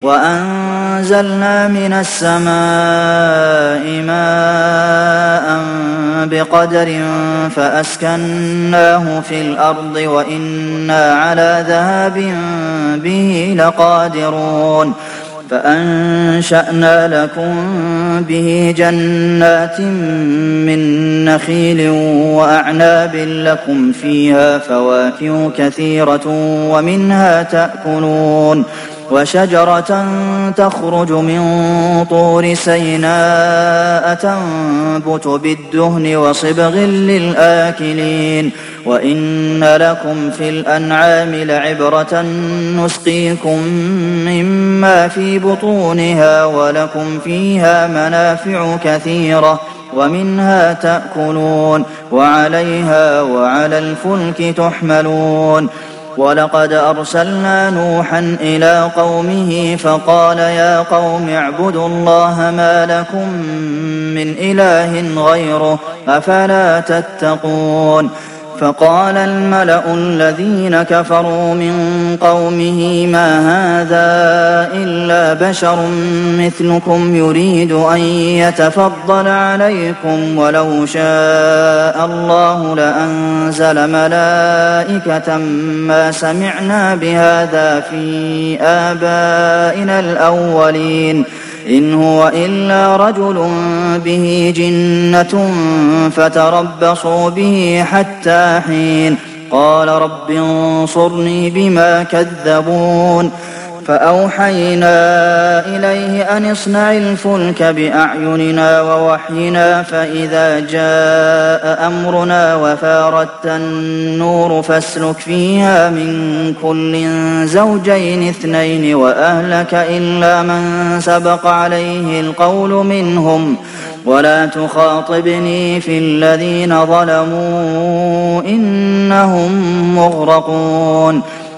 وأنزلنا من السماء ماء بقدر فأسكناه في الأرض وإنا على ذهاب به لقادرون فأنشأنا لكم به جنات من نخيل وأعناب لكم فيها فواكه كثيرة ومنها تأكلون وشجرة تخرج من طور سيناء تنبت بالدهن وصبغ للآكلين وإن لكم في الأنعام لعبرة نسقيكم مما في بطونها ولكم فيها منافع كثيرة ومنها تأكلون وعليها وعلى الفلك تحملون ولقد أرسلنا نوحا إلى قومه فقال يا قوم اعبدوا الله ما لكم من إله غيره أفلا تتقون فقال الملأ الذين كفروا من قومه ما هذا إلا بشر مثلكم يريد أن يتفضل عليكم ولو شاء الله لأنزل ملائكة ما سمعنا بهذا في آبائنا الأولين إن هو إلا رجل به جنة فتربصوا به حتى حين قال رب انصرني بما كذبون فأوحينا إليه أن اصنع الفلك بأعيننا ووحينا فإذا جاء أمرنا وفاردت النور فاسلك فيها من كل زوجين اثنين وأهلك إلا من سبق عليه القول منهم ولا تخاطبني في الذين ظلموا إنهم مغرقون